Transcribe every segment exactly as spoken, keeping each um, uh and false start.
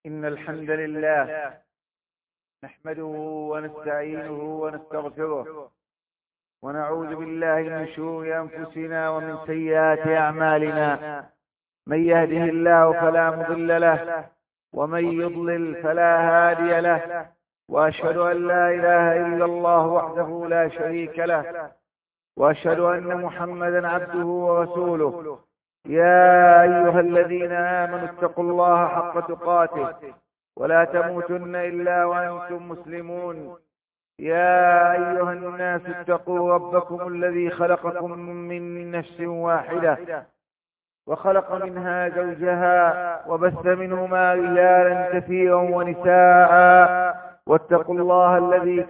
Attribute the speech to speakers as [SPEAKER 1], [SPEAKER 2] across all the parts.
[SPEAKER 1] إن الحمد لله نحمده ونستعينه ونستغفره ونعوذ بالله من شرور أنفسنا ومن سيئات أعمالنا. من يهده الله فلا مضل له ومن يضلل فلا هادي له، وأشهد أن لا إله إلا الله وحده لا شريك له، وأشهد أن محمدا عبده ورسوله. يا أيها الذين آمنوا اتقوا الله حق تقاته ولا تموتن إلا وأنتم مسلمون. يا أيها الناس اتقوا ربكم الذي خلقكم من نفس واحدة وخلق منها زوجها وبث منهما رجالا كثيرا ونساء، واتقوا الله الذي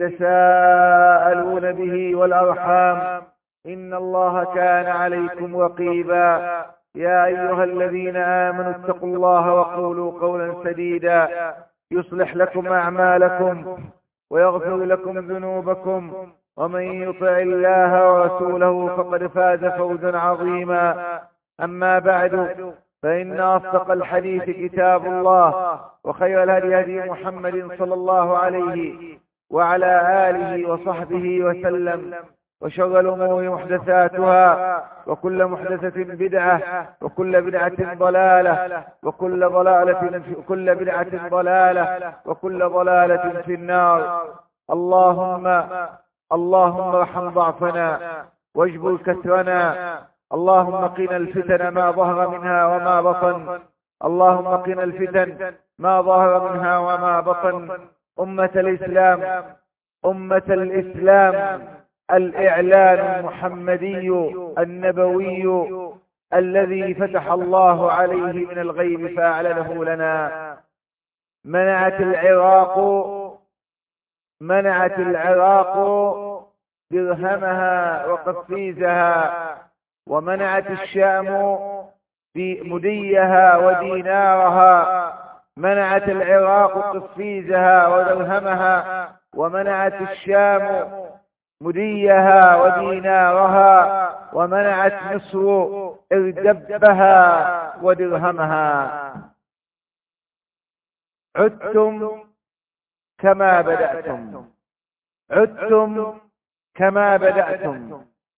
[SPEAKER 1] تساءلون به والأرحام إن الله كان عليكم رقيبا. يا أيها الذين آمنوا اتقوا الله وقولوا قولا سديدا يصلح لكم أعمالكم ويغفر لكم ذنوبكم، ومن يطع الله ورسوله فقد فاز فوزا عظيما. أما بعد، فإن أصدق الحديث كتاب الله، وخير الهدي هدي محمد صلى الله عليه وعلى آله وصحبه وسلم، وشر الأمور محدثاتها، وكل محدثة بدعة، وكل بدعة ضلالة، وكل ضلالة في كل بدعة ضلالة، وكل ضلالة في النار. اللهم اللهم ارحم ضعفنا واجبر كسرنا، اللهم قنا الفتن ما ظهر منها وما بطن، اللهم قنا الفتن ما ظهر منها وما بطن. أمة الإسلام أمة الإسلام الإعلان المحمدي النبوي الذي فتح الله عليه من الغيب فأعلنه لنا. منعت العراق منعت العراق درهمها وقفيزها، ومنعت الشام مديها ودينارها. منعت العراق قفيزها ودرهمها، ومنعت الشام مديها ودينارها، ومنعت مصر اردبها ودرهمها. عدتم كما بدأتم، عدتم كما بدأتم،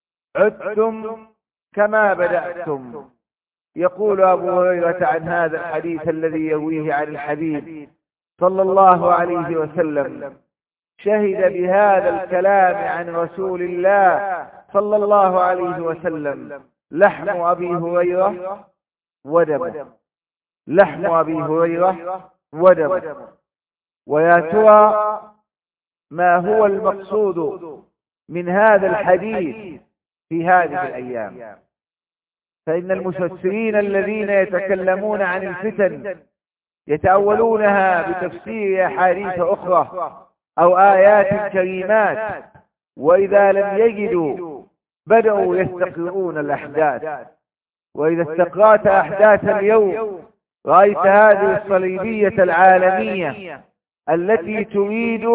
[SPEAKER 1] عدتم كما بدأتم. يقول أبو هريرة عن هذا الحديث الذي يرويه عن الحبيب صلى الله عليه وسلم: شهد بهذا الكلام عن رسول الله صلى الله عليه وسلم لحم أبي هريرة ودم، لحم أبي هريرة ودم. ويا ترى ما هو المقصود من هذا الحديث في هذه الأيام؟ فإن المفسرين الذين يتكلمون عن الفتن يتأولونها بتفسير أحاديث أخرى أو آيات كريمات، وإذا لم يجدوا بدأوا يستقرؤون الأحداث. وإذا استقرأت أحداث اليوم رأيت هذه الصليبية العالمية التي تريد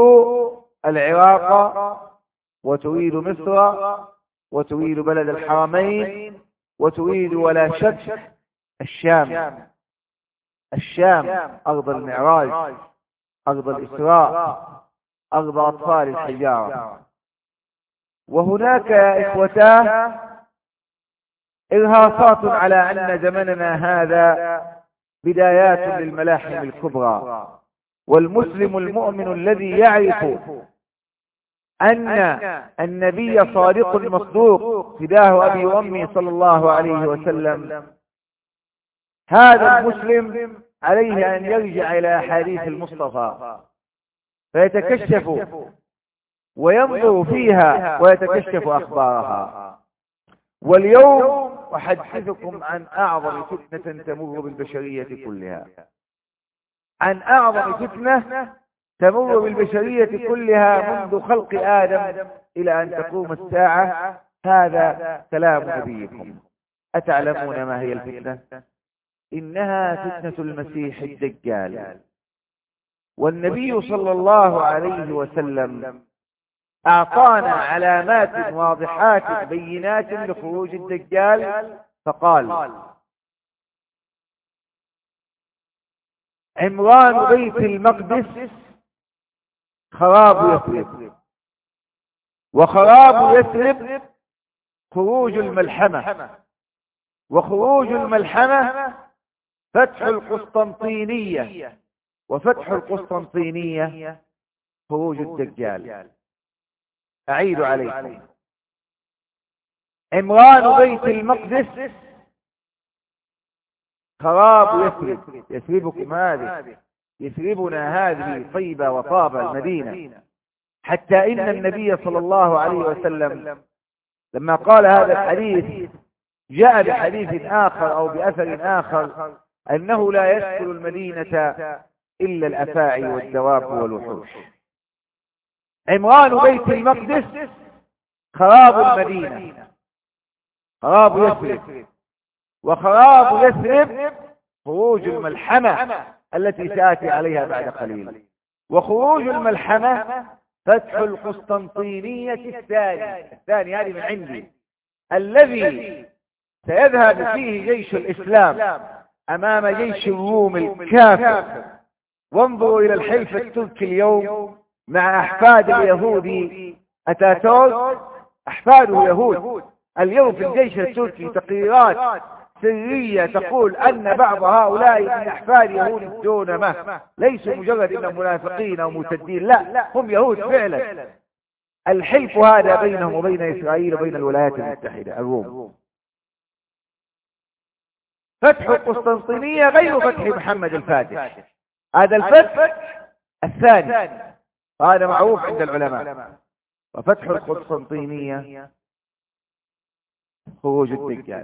[SPEAKER 1] العراق وتريد مصر وتريد بلد الحرمين وتريد ولا شك الشام. الشام أرض المعراج، أرض الإسراء، أرض أطفال الحجارة. وهناك يا إخوتاه إرهاصات على أن زمننا هذا بدايات للملاحم الكبرى. والمسلم المؤمن الذي يعرف أن النبي صادق مصدوق فداه أبي وأمي صلى الله عليه وسلم، هذا المسلم عليه أن يرجع إلى أحاديث المصطفى فيتكشف وينظر فيها ويتكشف أخبارها. واليوم أحدثكم عن أعظم فتنة تمر بالبشرية كلها، عن أعظم فتنة تمر بالبشرية كلها منذ خلق آدم إلى أن تقوم الساعة. هذا كلام نبيكم. أتعلمون ما هي الفتنة؟ إنها فتنة المسيح الدجال. والنبي صلى الله عليه وسلم أعطانا علامات واضحات بينات لخروج الدجال، فقال: عمران بيت المقدس خراب يثرب، وخراب يثرب خروج الملحمة، وخروج الملحمة فتح القسطنطينية، وفتح القسطنطينية خروج الدجال. أعيد عليكم: عمران بيت المقدس خراب يثرب، يثربكم هذه، يثربنا هذه طيبة وطابة المدينة، حتى إن النبي صلى الله عليه وسلم لما قال هذا الحديث جاء بحديث آخر أو بأثر آخر أنه لا يدخل المدينة إلا الأفاعي والدواب والوحوش. عمران بيت المقدس خراب المدينة، خراب يثرب، وخراب يثرب خروج الملحمة التي سآتي عليها بعد قليل، وخروج الملحمة فتح القسطنطينية الثاني، الثاني هذه من عندي، الذي سيذهب فيه جيش الإسلام أمام جيش الروم الكافر. وانظروا إلى الحلف التركي اليوم مع أحفاد اليهودي أتاتورك، أحفاده يهود. اليوم في الجيش التركي تقريرات سرية تقول أن بعض هؤلاء من أحفاد يهود الدونمة ليسوا مجرد إنهم منافقين أو مرتدين، لا، هم يهود فعلا. الحلف هذا بينهم وبين إسرائيل وبين الولايات المتحدة الروم. فتح القسطنطينية غير فتح محمد الفاتح، هذا الفتح الثاني، هذا معروف عند العلماء. وفتح القسطنطينية خروج الدجال.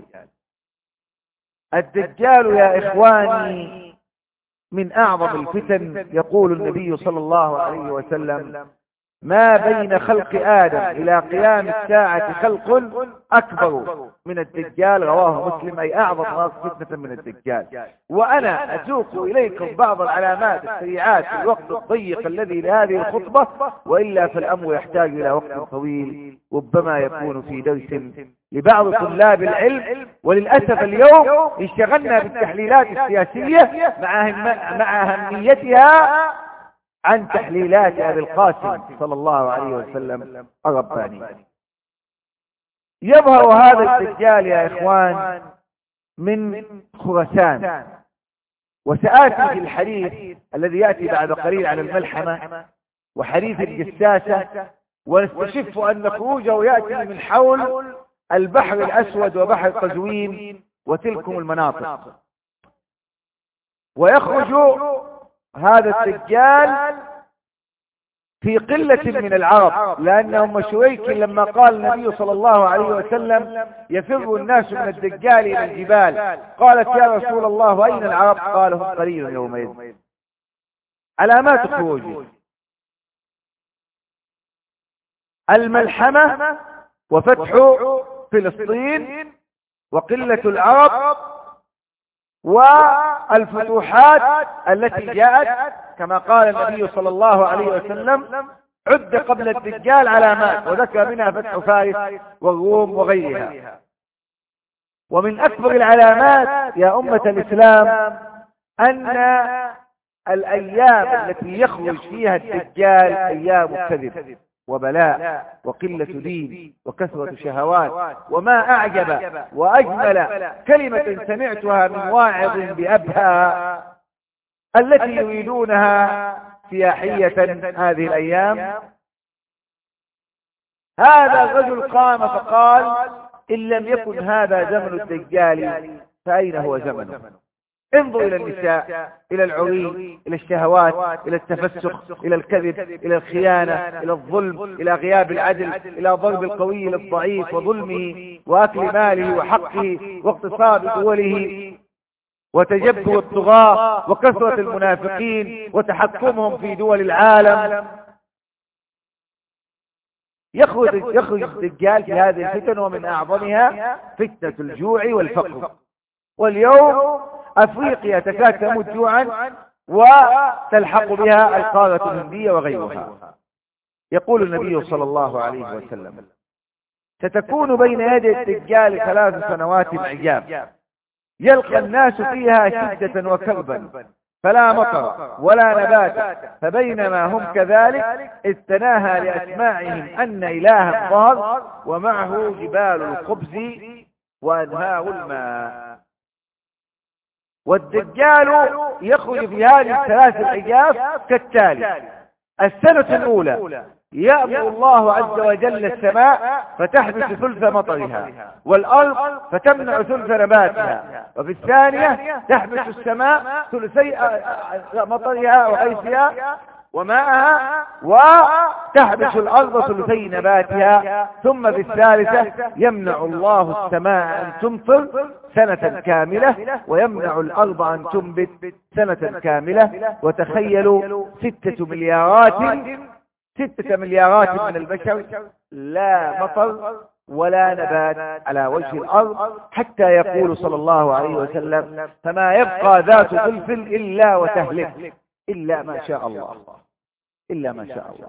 [SPEAKER 1] الدجال يا إخواني من أعظم الفتن. يقول النبي صلى الله عليه وسلم: ما بين خلق آدم إلى قيام الساعة خلق أكبر من الدجال، رواه مسلم، أي أعظم ناس فتنة من الدجال. وأنا أسوق إليكم بعض العلامات السريعات في الوقت الضيق الذي لهذه الخطبة، وإلا فالأمر يحتاج إلى وقت طويل ربما يكون في درس لبعض طلاب العلم. وللأسف اليوم اشتغلنا بالتحليلات السياسية مع مع أهميتها عن تحليلات أبي القاسم صلى الله عليه وسلم الرباني. يظهر هذا الدجال يا إخوان من خراسان، وسآتي في الحديث الذي يأتي بعد قليل عن الملحمة وحديث الجساسة، ونستشف أن خروجه يأتي من حول البحر الأسود وبحر قزوين وتلكم المناطق. ويخرج هذا الدجال في قلة من العرب، لأنهم شريك لما قال النبي صلى الله عليه وسلم: يفر الناس من الدجال إلى الجبال. قالت: يا رسول الله وأين العرب؟ قال: هم قليل يومئذ. علامات خروجه: الملحمة، وفتح فلسطين، وقلة العرب، والفتوحات التي جاءت كما قال النبي صلى الله عليه وسلم: عد قبل الدجال علامات، وذكر منها فتح فارس والروم وغيرها. ومن أكبر العلامات يا أمة الإسلام أن الأيام التي يخرج فيها الدجال أيام كذب وبلاء وقلة دين وكثرة شهوات. وما أعجب وأجمل كلمة سمعتها من واعظ بأبها التي يريدونها سياحية هذه الأيام. هذا الرجل قام فقال: إن لم يكن هذا زمن الدجال فأين هو زمنه؟ انظر إلى النساء، إلى العري، إلى الشهوات، إلى التفسخ، إلى الكذب، إلى الخيانة، إلى الظلم، إلى غياب العدل، إلى ضرب القوي للضعيف وظلمه وأكل ماله وحقه واغتصاب دوله وتجبر الطغاة وكثرة المنافقين وتحكمهم في دول العالم. يخرج يخرج الدجال في هذه الفتن، ومن أعظمها فتنة الجوع والفقر. واليوم أفريقيا تكاد تموت جوعا وتلحق بها القارة الهندية وغيرها. يقول النبي صلى الله عليه وسلم: ستكون بين يدي الدجال ثلاث سنوات عجاب، يلقى الناس فيها شدة وكربا، فلا مطر ولا نبات. فبينما هم كذلك إذ تناهى لأسماعهم أن إلها ظهر ومعه جبال الخبز وأنهار الماء. والدجال يخرج في هذه الثلاث الحجاف كالتالي: السنة الأولى يأمر الله عز وجل السماء فتحبس ثلث مطرها، والأرض فتمنع ثلث نباتها. وفي الثانية تحبس السماء ثلثي مطرها وغيثها وماءها، وتحبس الأرض ثلثي نباتها. ثم في الثالثة يمنع الله السماء أن تمطر سنة كاملة، ويمنع الأرض أن تنبت سنة كاملة. وتخيلوا ستة مليارات ستة مليارات من البشر لا مطر ولا نبات على وجه الأرض، حتى يقول صلى الله عليه وسلم: فما يبقى ذات ظلف إلا وتهلك إلا ما شاء الله، إلا ما شاء الله.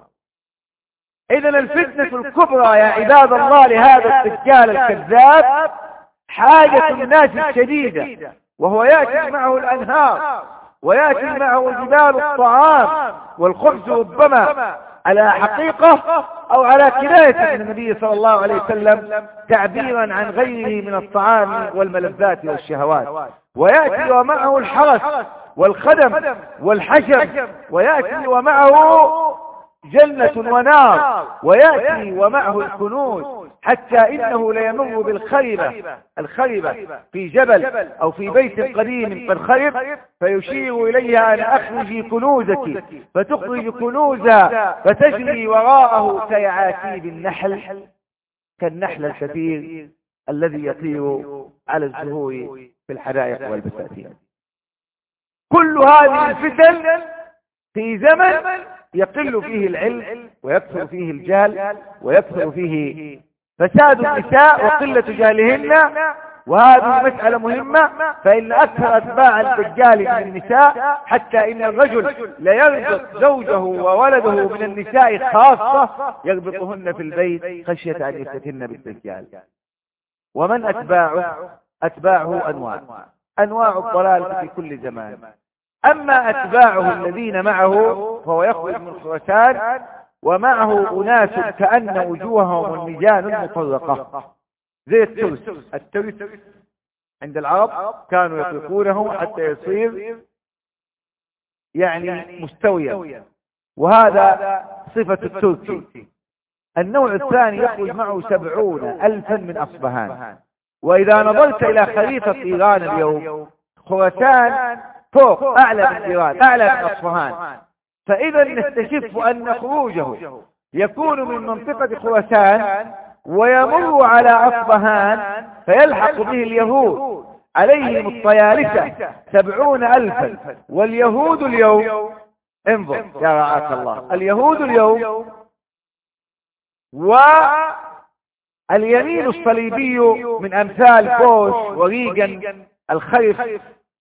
[SPEAKER 1] إذن الفتنة الكبرى يا عباد الله لهذا الدجال الكذاب حاجة الناس الشديدة، وهو يأتي معه الأنهار ويأتي معه جبال الطعام والخبز، ربما على حقيقة أو على كناية من النبي صلى الله عليه وسلم تعبيرا عن غيره من الطعام والملذات والشهوات. ويأتي ومعه الحرس والخدم والحشم، ويأتي ومعه جنة ونار، ويأتي ومعه الكنوز، حتى إنه ليمر بالخربة الخربة في جبل أو في بيت قديم قد خرب، فيشير إليها أن أخرجي كنوزك، فتخرج كنوزا فتجري وراءه كيعاتيب النحل، كالنحل الكثير الذي يطير على الزهور في الحدائق والبساتين. كل هذه الفتن في زمن يقل فيه العلم ويكثر فيه الجهل ويكثر فيه فساد النساء وقلة جهلهن. وهذه مسألة مهمة، فإن أكثر أتباع الدجال من النساء، حتى إن الرجل ليربط زوجه وولده من النساء خاصة، يربطهن في البيت خشية أن يفتتن بالدجال. ومن أتباعه؟ أتباعه أنواع أنواع الضلال في كل زمان. أما أتباعه الذين معه فهو يخرج من خراسان ومعه أناس كأن وجوههم المجان المطرقة زي الترس. الترس عند العرب كانوا يطلقونه حتى يصير يعني مستويا، وهذا صفة التركي. النوع الثاني يخرج معه سبعون ألفا من أصبهان. وإذا نظرت إلى خريطة إيران اليوم، خراسان فوق أعلى من إيران، أعلى من أصبهان. فإذا نستشف أن خروجه يكون من منطقة خراسان ويمر على أصبهان، فيلحق به اليهود عليهم الطيالسة سبعون ألفا. واليهود اليوم، انظر يا رعاك الله، اليهود اليوم واليمين الصليبي من أمثال بوش وريغان الخرف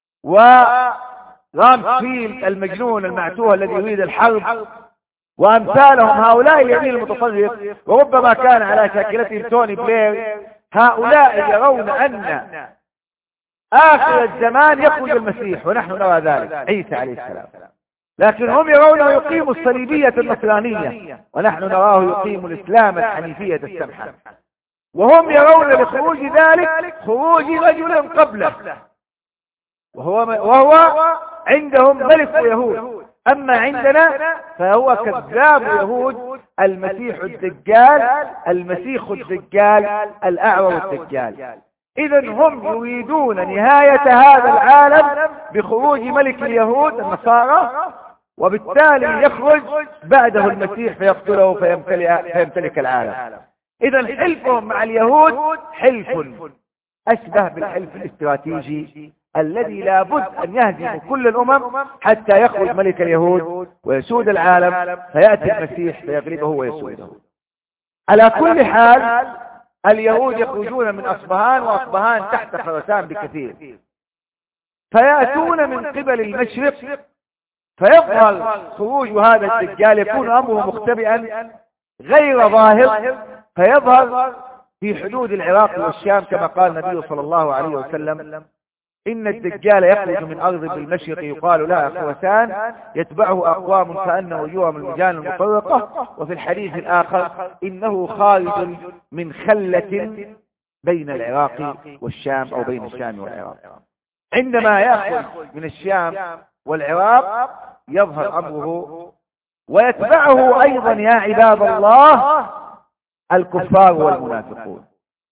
[SPEAKER 1] ورامسفيلد المجنون المعتوه الذي يريد الحرب وأمثالهم، هؤلاء اليمين المتطرف، وربما كان على شاكلتهم توني بلير، هؤلاء يرون أن آخر الزمان يخرج المسيح، ونحن نرى ذلك عيسى عليه السلام. لكن هم يرونه يقيم الصليبية النصرانية، ونحن نراه يقيم الإسلام الحنيفية السمحة. وهم يرون لخروج ذلك خروج رجل قبله، وهو, وهو عندهم ملك يهود. أما عندنا فهو كذاب يهود المسيح الدجال، المسيح الدجال الأعور الدجال. إذن هم يريدون نهاية هذا العالم بخروج ملك اليهود النصارى، وبالتالي يخرج بعده المسيح فيقتله فيمتلك, فيمتلك العالم. إذن حلفهم مع اليهود حلف أشبه بالحلف الاستراتيجي الذي لا بد أن يهزم كل الأمم حتى يخرج ملك اليهود ويسود العالم، فيأتي المسيح فيغلبه ويسوده. على كل حال اليهود يخرجون من أصبهان، وأصبهان تحت خراسان بكثير، فيأتون من قبل المشرق، فيظهر خروج هذا الدجال، يكون أمره مختبئا غير ظاهر، فيظهر في حدود العراق والشام كما قال النبي صلى الله عليه وسلم: إن الدجال يخرج من أرض بالمشرق يقال لها خوسان يتبعه أقوام كأن وجوههم المجان المطرقة. وفي الحديث الآخر إنه خارج من خلة بين العراق والشام أو بين الشام والعراق. عندما يخرج من الشام والعراق يظهر أمره، ويتبعه أيضا يا عباد الله الكفار والمنافقون.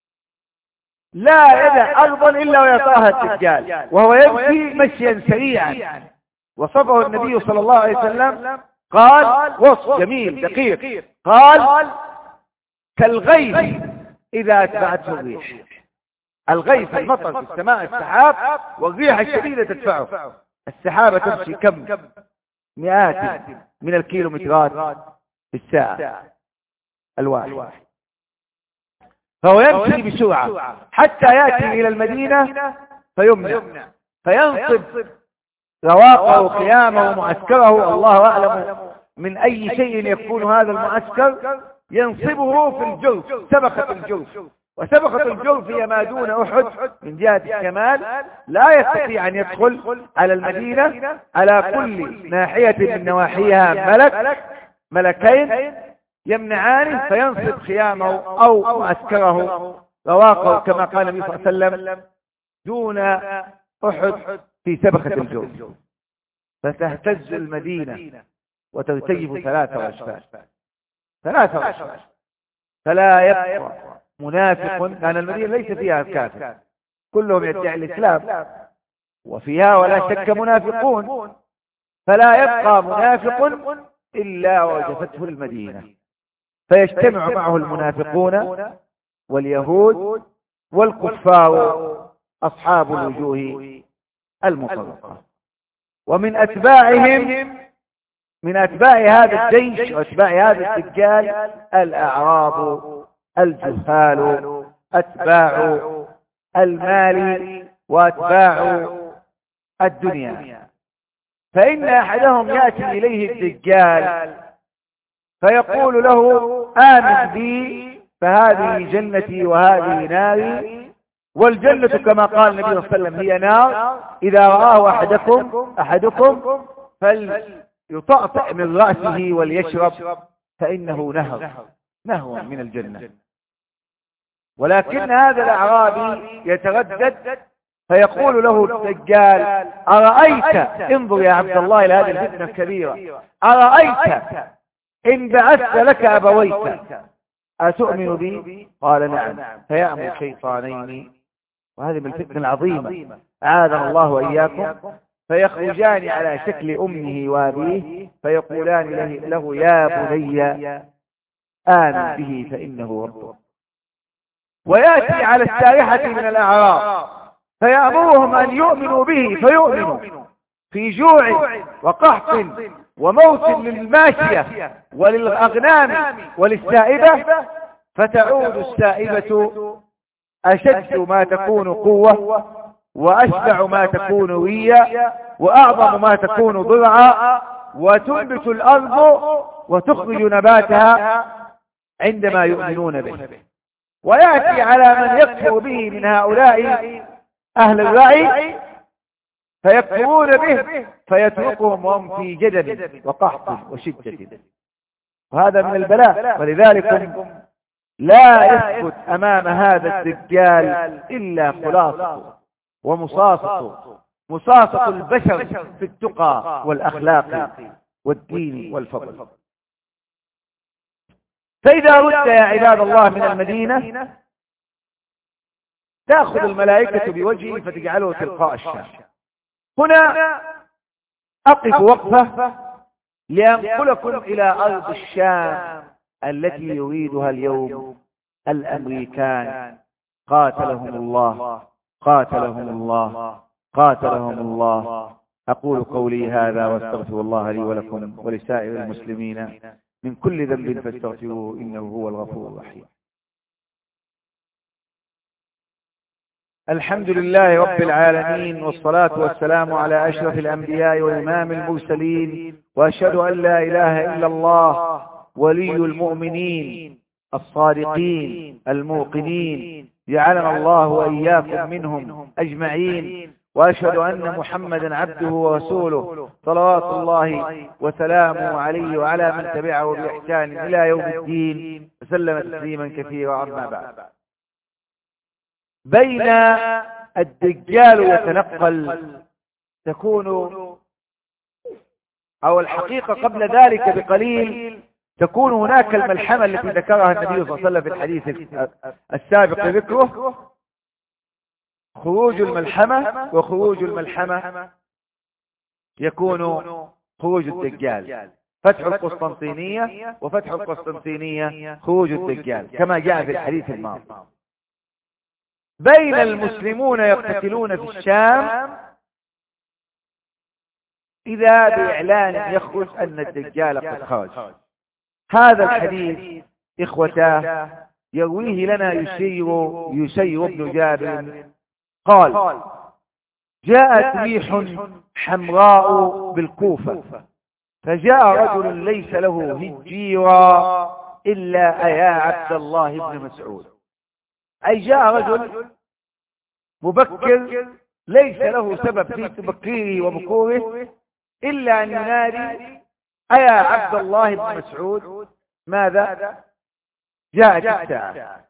[SPEAKER 1] لا يدع أرضا إلا ويطاها الدجال وهو يمشي مشيا سريعا، وصفه النبي صلى الله عليه وسلم قال وصف جميل دقيق، قال كالغيث إذا أتبعته الريح. الغيث المطر في السماء السحاب، والريح الشديدة تدفعه. السحابة تمشي كم مئات من الكيلومترات في الساعة الواحد، فهو يمشي بسرعة حتى يأتي إلى المدينة فيمنع، فينصب رواقه خيامه ومعسكره. الله أعلم من أي شيء يكون هذا المعسكر، ينصبه في الجرف، سبخة الجرف. وسبخة الجرف هي ما دون أحد من جهة الشمال، لا يستطيع أن يدخل على المدينة. على كل ناحية من نواحيها ملك ملكين يمنعانه، فينصب خيامه أو معسكره رواقه كما قال النبي صلى الله عليه وسلم دون أحد في سبخة الجرف، فتهتز المدينة وترتجف ثلاثة وأشفاء ثلاثة وأشفاء فلا يبقى منافق، لأن المدينة ليس فيها الكافر، كلهم يدعي الإسلام، وفيها ولا شك منافقون، فلا يبقى منافق إلا وجفته المدينة، فيجتمع معه المنافقون واليهود والكفار أصحاب الوجوه المطلقة. ومن أتباعهم من أتباع هذا الجيش وأتباع هذا الدجال الأعراب الجهال، أتباع المال وأتباع الدنيا. فإن أحدهم يأتي إليه الدجال فيقول له آمن بي فهذه جنتي وهذه ناري، والجنة كما قال النبي صلى الله عليه وسلم هي نار، إذا رآه أحدكم أحدكم فليطأطأ من رأسه وليشرب فإنه نهر نهر من الجنة. ولكن هذا الأعرابي يتردد فيقول له الدجال أرأيت، انظر يا عبد الله إلى هذه الفتنة الكبيرة، أرأيت إن بعثت لك أبويك أتؤمن بي؟ قال نعم. فيأمر شيطانين، وهذه من الفتنة العظيمة أعاذنا الله وإياكم، فيخرجان على شكل أمه وأبيه فيقولان له يا بني آمن به فإنه ربك. ويأتي على السائحة من الأعراب فيأمرهم أن يؤمنوا به فيؤمنوا في جوع وقحط وموت للماشية وللأغنام وللسائبة، فتعود السائبة أشد ما تكون قوة وأشبع ما تكون ويا وأعظم ما تكون ضرعا، وتنبت الأرض وتخرج نباتها عندما يؤمنون به. ويأتي على من يكفر به من هؤلاء أهل الرعي فيكفرون به فيتركهم وهم في جدل وقحط وشدة، وهذا من البلاء. ولذلك لا يثبت أمام هذا الدجال إلا خلاصة ومصاصة مصاصة البشر في التقى والأخلاق والدين والفضل. فإذا رد يا عباد الله من المدينة تأخذ الملائكة بوجهه فتجعله تلقاء الشام. هنا أقف وقفة لأنقلكم إلى أرض الشام التي يريدها اليوم الأمريكان قاتلهم الله قاتلهم الله قاتلهم الله. أقول قولي هذا واستغفر الله لي ولكم ولسائر المسلمين من كل ذنب فاستغفروه إنه هو الغفور الرحيم. الحمد لله رب العالمين، والصلاة والسلام على أشرف الأنبياء وإمام المرسلين، وأشهد أن لا إله إلا الله ولي المؤمنين الصادقين الموقنين، جعلنا الله وإياكم منهم أجمعين. وأشهد أن محمدا عبده ورسوله صلوات الله وسلامه عليه وعلى من تبعه بإحسان إلى يوم الدين وسلم تسليما كثيرا. أما بعد، بين الدجال يتنقل تكون، أو الحقيقة قبل ذلك بقليل تكون هناك الملحمة التي ذكرها النبي صلى الله عليه وسلم في الحديث السابق ذكره، خروج الملحمة، وخروج الملحمة يكون خروج الدجال، فتح القسطنطينية، وفتح القسطنطينية خروج الدجال كما جاء في الحديث الماضي. بين المسلمون يقتتلون في الشام إذا بإعلان يخرج أن الدجال قد خرج. هذا الحديث إخوتاه يرويه لنا يسير يسير ابن جابر قال: جاءت ريح حمراء بالكوفة، فجاء رجل ليس له هجيرا إلا أيا عبد الله بن مسعود. أي جاء رجل مبكر ليس له سبب في تبكيره وبكوره إلا أن ينادي: أيا عبد الله بن مسعود، ماذا؟ جاءت الساعة.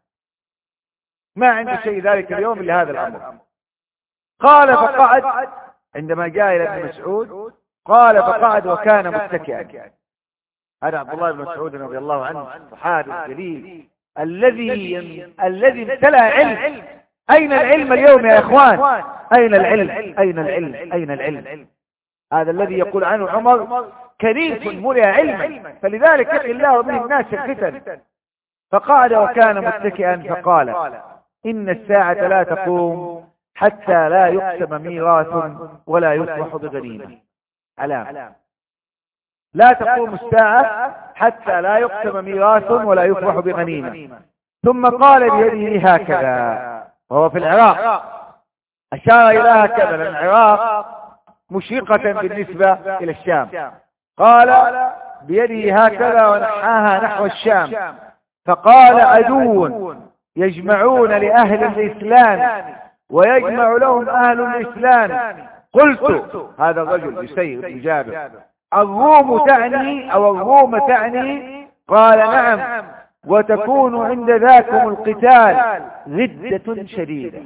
[SPEAKER 1] ما عنده شيء ذلك اليوم إلا هذا الأمر. قال فقعد، عندما جاء إلى ابن مسعود قال فقعد وكان متكئا. هذا عبد الله بن مسعود رضي الله عنه الصحابي الجليل الذي الذي امتلأ علم. أين العلم اليوم يا إخوان؟ أين العلم؟ أين العلم؟ أين العلم؟ هذا الذي يقول عنه عمر: كنيس ملئ علما، فلذلك يقي الله به الناس الفتن. فقعد وكان متكئا فقال: إن الساعة لا تقوم حتى لا يقسم ميراث ولا يصبح بغنيمة. علام: لا تقوم الساعة حتى لا يقسم ميراث ولا يصبح بغنيمة. ثم قال بيده هكذا، وهو في العراق، أشار إلى هكذا، لأن العراق مشرقة بالنسبة إلى الشام. قال بيده هكذا ونحاها نحو الشام، فقال: عدو يجمعون لأهل الإسلام ويجمع لهم أهل الإسلام. قلت، هذا الرجل يسير بن جابر: الروم تعني أو الروم تعني؟ قال: نعم، وتكون عند ذاكم القتال ردة شديدة.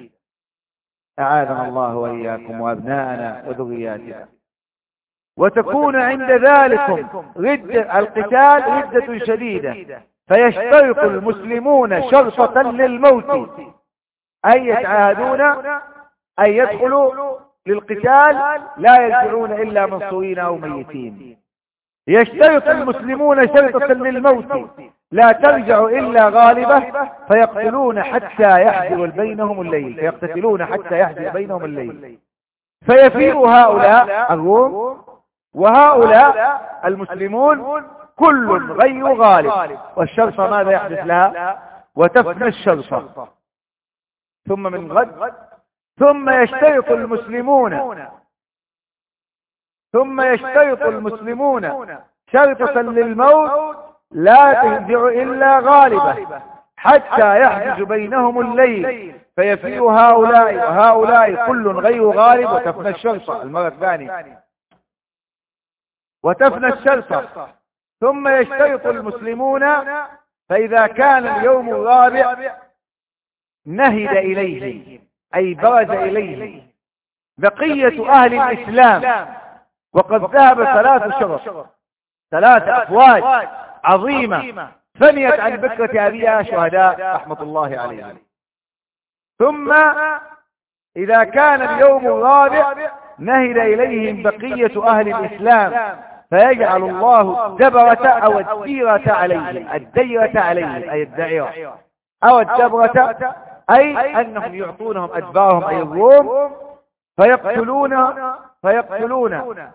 [SPEAKER 1] أعاذنا الله وإياكم وأبناءنا وذرياتنا. وتكون عند ذلكم ردة القتال ردة شديدة، فيشترط المسلمون شرطة للموت، أي يتعاهدون أن يدخلوا للقتال لا يرجعون إلا منصورين أو ميتين. يشترط المسلمون شرطة للموت لا ترجع إلا غالبة، فيقتلون حتى يحجر بينهم الليل، فيقتتلون حتى يحجر بينهم الليل، فيفيء هؤلاء الروم وهؤلاء المسلمون كل غير غالب، والشرطة ماذا يحدث لها؟ وتفنى الشرطة. ثم من غد ثم يشترط المسلمون ثم يشترط المسلمون شرطة للموت لا ترجع إلا غالبة حتى يحجز بينهم الليل، فيفيء هؤلاء وهؤلاء كل غير غالب، وتفنى الشرطة المرة الثانية، وتفنى الشرطة. ثم يشترط المسلمون، فإذا كان اليوم الرابع نهد إليه، أي برز إليه بقية أهل الإسلام، وقد ذهب ثلاث شرف، ثلاث أفواج عظيمة فنيت عن بكرة أبيها شهداء رحمة الله عليهم. ثم إذا كان اليوم الرابع نهد إليهم بقية أهل الإسلام، فيجعل الله الدبرة أو الديرة عليهم، الديرة عليهم أي الدائرة، أو الدبرة أي أنهم يعطونهم أدبارهم أي الروم، فيقتلون فيقتلون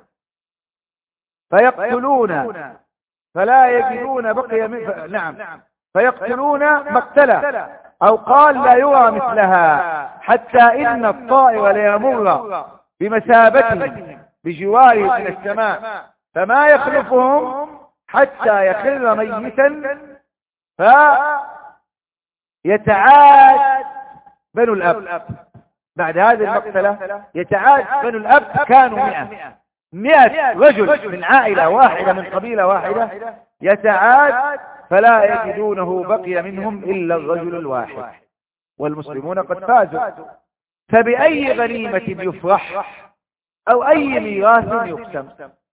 [SPEAKER 1] فيقتلون فلا يجدون بقي من ف... نعم فيقتلون مقتلة، أو قال لا يرى مثلها، حتى إن الطائر ليمر بمثابته بجواره من السماء، فما يخلفهم حتى يخر ميتا فيتعاد بنو الأب، بعد هذه المقتلة يتعاد بنو الأب كانوا مئة مئة رجل من عائلة واحدة من قبيلة واحدة يتعاد فلا يجدونه بقي منهم إلا الرجل الواحد والمسلمون قد فازوا. فبأي غنيمة يفرح أو أي ميراث يقسم؟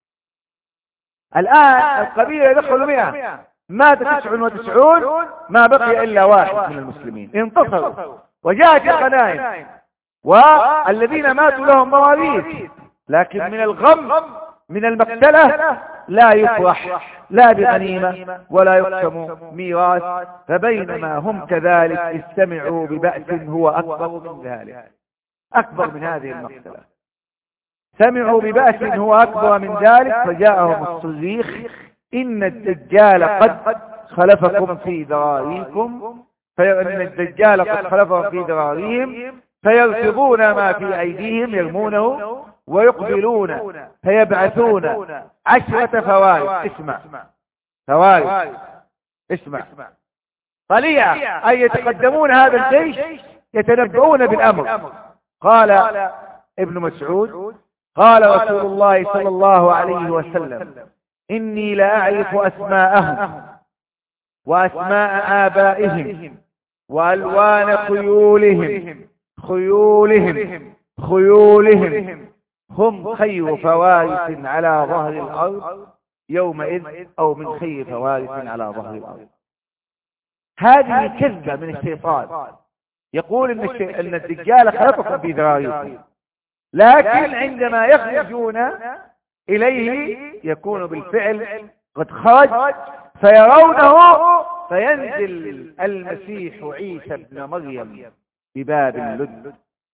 [SPEAKER 1] الآن القبيلة يدخل مئة، مات تسع وتسعون، ما بقي إلا واحد من المسلمين انتصروا وجاءت الغنائم، والذين ماتوا لهم مواريث، لكن من الغم من المقتلة لا يفرح لا بغنيمة ولا يقسم ميراث. فبينما هم كذلك استمعوا ببأس هو أكبر من ذلك، أكبر من هذه المقتلة. سمعوا ببأس هو أكبر من ذلك فجاءهم الصريخ إن الدجال قد خلفكم في ذراريكم فإن الدجال قد خلفهم في ذراريهم فيرفضون ما في أيديهم يرمونه ويقبلون فيبعثون عشرة فوارس. اسمع فوارس، اسمع طليعة أي يتقدمون هذا الجيش يتنبؤون بالأمر. قال ابن مسعود قال رسول الله صلى الله عليه وسلم إني لأعرف أسماءهم وأسماء آبائهم وألوان خيولهم خيولهم خيولهم هم خير فوارس على ظهر الأرض يومئذ أو من خير فوارس على ظهر الأرض. هذه كذبة من الشيطان يقول إن, الشي... إن الدجال خلقكم في ذراريكم، لكن عندما يخرجون إليه يكون بالفعل قد خرج فيرونه فينزل المسيح عيسى ابن مريم بباب اللد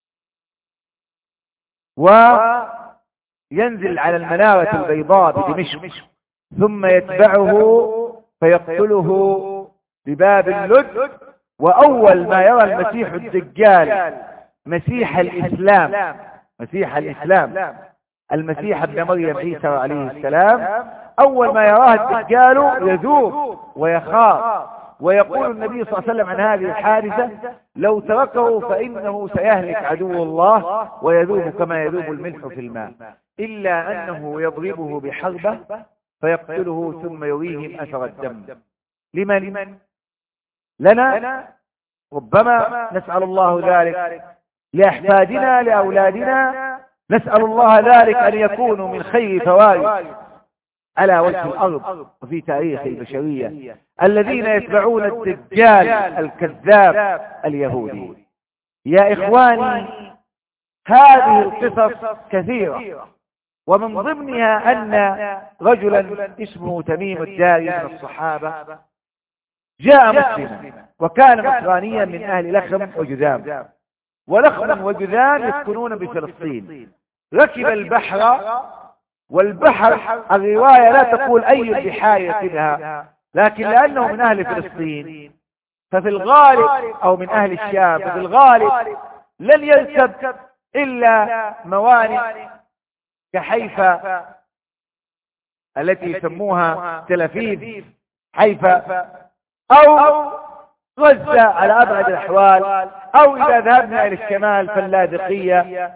[SPEAKER 1] وينزل على المنارة البيضاء بدمشق ثم يتبعه فيقتله بباب اللد. وأول ما يرى المسيح الدجال مسيح الإسلام مسيح الإسلام المسيح ابن مريم عيسى عليه السلام، أول ما يراه الدجال يذوب ويخاف ويقول النبي صلى الله عليه وسلم عن هذه الحادثة لو تركه فإنه سيهلك عدو الله ويذوب كما يذوب الملح في الماء، إلا أنه يضربه بحربة فيقتله ثم يريهم أثر الدم. لمن؟ لنا ربما نسأل الله ذلك، لأحفادنا لأولادنا نسأل الله ذلك أن يكونوا من خير فوارس على وجه الأرض وفي تاريخ البشرية الذين يتبعون الدجال الكذاب اليهودي. يا إخواني هذه القصص كثيرة، ومن ضمنها أن رجلا اسمه تميم الداري من الصحابة جاء مسلما وكان نصرانيا من أهل لخم وجذام، ولخم وجذام يسكنون بفلسطين. ركب البحر، والبحر الرواية لا تقول أي البحار يركبها، لكن لأنه من أهل فلسطين ففي الغالب أو من أهل الشام ففي الغالب لن يركب إلا موانئ كحيفا التي يسموها تلفيف حيفا أو غزة على أبعد الأحوال، أو إذا ذهبنا إلى الشمال فاللاذقية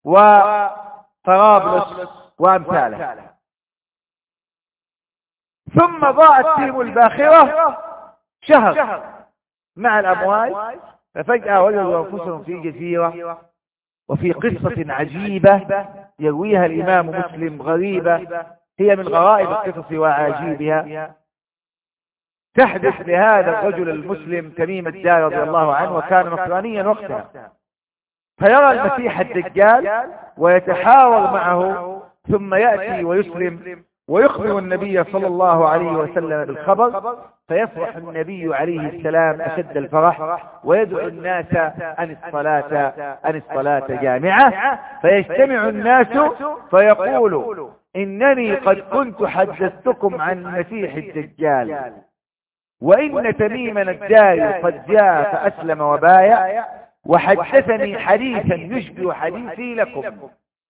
[SPEAKER 1] وطرابلس وأمثالها. ثم ضاعت فيهم الباخرة شهر مع الأمواج، ففجأة وجدوا أنفسهم في جزيرة وفي قصة عجيبة يرويها الإمام مسلم غريبة هي من غرائب القصص وعجيبها، تحدث لهذا الرجل المسلم تميم الداري رضي الله عنه وكان نصرانيا وقتها، فيرى المسيح الدجال ويتحاور معه ثم يأتي ويسلم ويخبر النبي صلى الله عليه وسلم بالخبر، فيفرح النبي عليه السلام أشد الفرح ويدعو الناس أن الصلاة أن الصلاة جامعة، فيجتمع الناس فيقول إنني قد كنت حدثتكم عن المسيح الدجال وإن تميما الداري قد جاء فأسلم وبايع وحدثني حديثا يشبه حديثي لكم.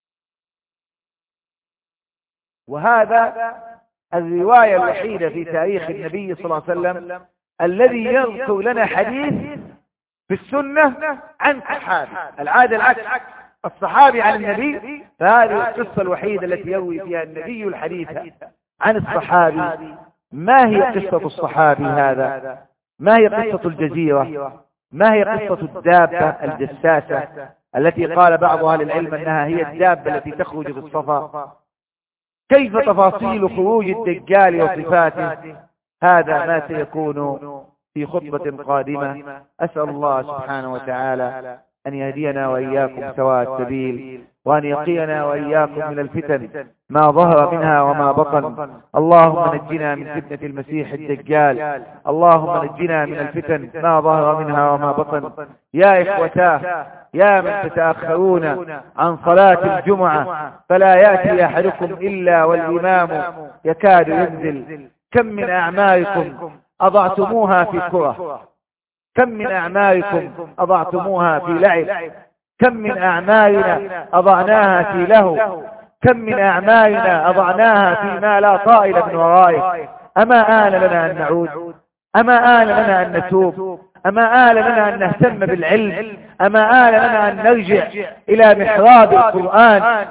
[SPEAKER 1] وهذا الرواية الوحيدة في تاريخ النبي صلى الله عليه وسلم الذي يذكر لنا حديث في السنة عن صحابي، العادة العكس، الصحابي عن النبي، فهذه القصة الوحيدة التي يروي فيها النبي الحديث عن الصحابي. ما هي قصة الصحابي هذا؟ ما هي قصة الجزيرة؟ ما هي قصة الدابة الجساسة التي قال بعض أهل العلم أنها هي الدابة التي تخرج في الصفا؟ كيف تفاصيل خروج الدجال وصفاته؟ هذا ما سيكون في خطبة قادمة. أسأل الله سبحانه وتعالى أن يهدينا وإياكم سواء السبيل، وأن يقينا وإياكم من الفتن ما ظهر منها وما بطن. اللهم نجنا من فتنة المسيح الدجال، اللهم نجنا من الفتن ما ظهر منها وما بطن. يا إخوتاه، يا من تتأخرون عن صلاة الجمعة فلا يأتي أحدكم إلا والإمام يكاد ينزل، كم من أعمالكم أضعتموها في كرة، كم من أعمالكم أضعتموها في لعب، كم من أعمالنا أضعناها في لهو، كم من أعمالنا أضعناها فيما لا طائل من ورائه. أما آن لنا أن نعود؟ أما آن لنا أن نتوب؟ أما آن لنا أن نهتم بالعلم؟ أما آن لنا أن نرجع إلى محراب القرآن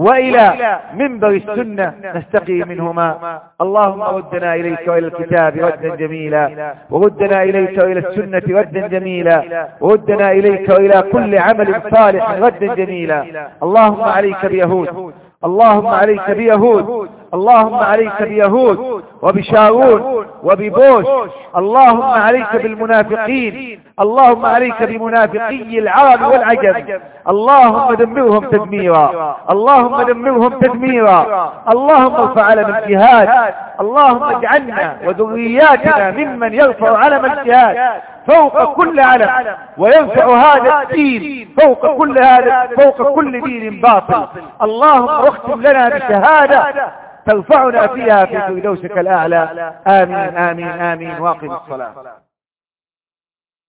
[SPEAKER 1] وإلى منبر السنة نستقي منهما؟ اللهم ردنا إليك وإلى الكتاب ردا جميلا، وردنا إليك وإلى السنة ردا جميلا، وردنا إليك وإلى كل عمل صالح ردا جميلا. اللهم عليك بيهود، اللهم عليك بيهود، اللهم عليك بيهود وبشارون وببوش، اللهم عليك بالمنافقين، اللهم عليك بمنافقي العرب والعجم، اللهم دمرهم تدميرا، اللهم دمرهم تدميرا. اللهم ارفع علم الجهاد، اللهم اجعلنا وذرياتنا ممن يرفع علم الجهاد فوق كل علم، ويرفع هذا الدين فوق كل هذا فوق كل دين باطل. اللهم اختم لنا بشهادة ترفعنا فيها في فردوسك الأعلى. آمين آمين آمين. واقم الصلاة.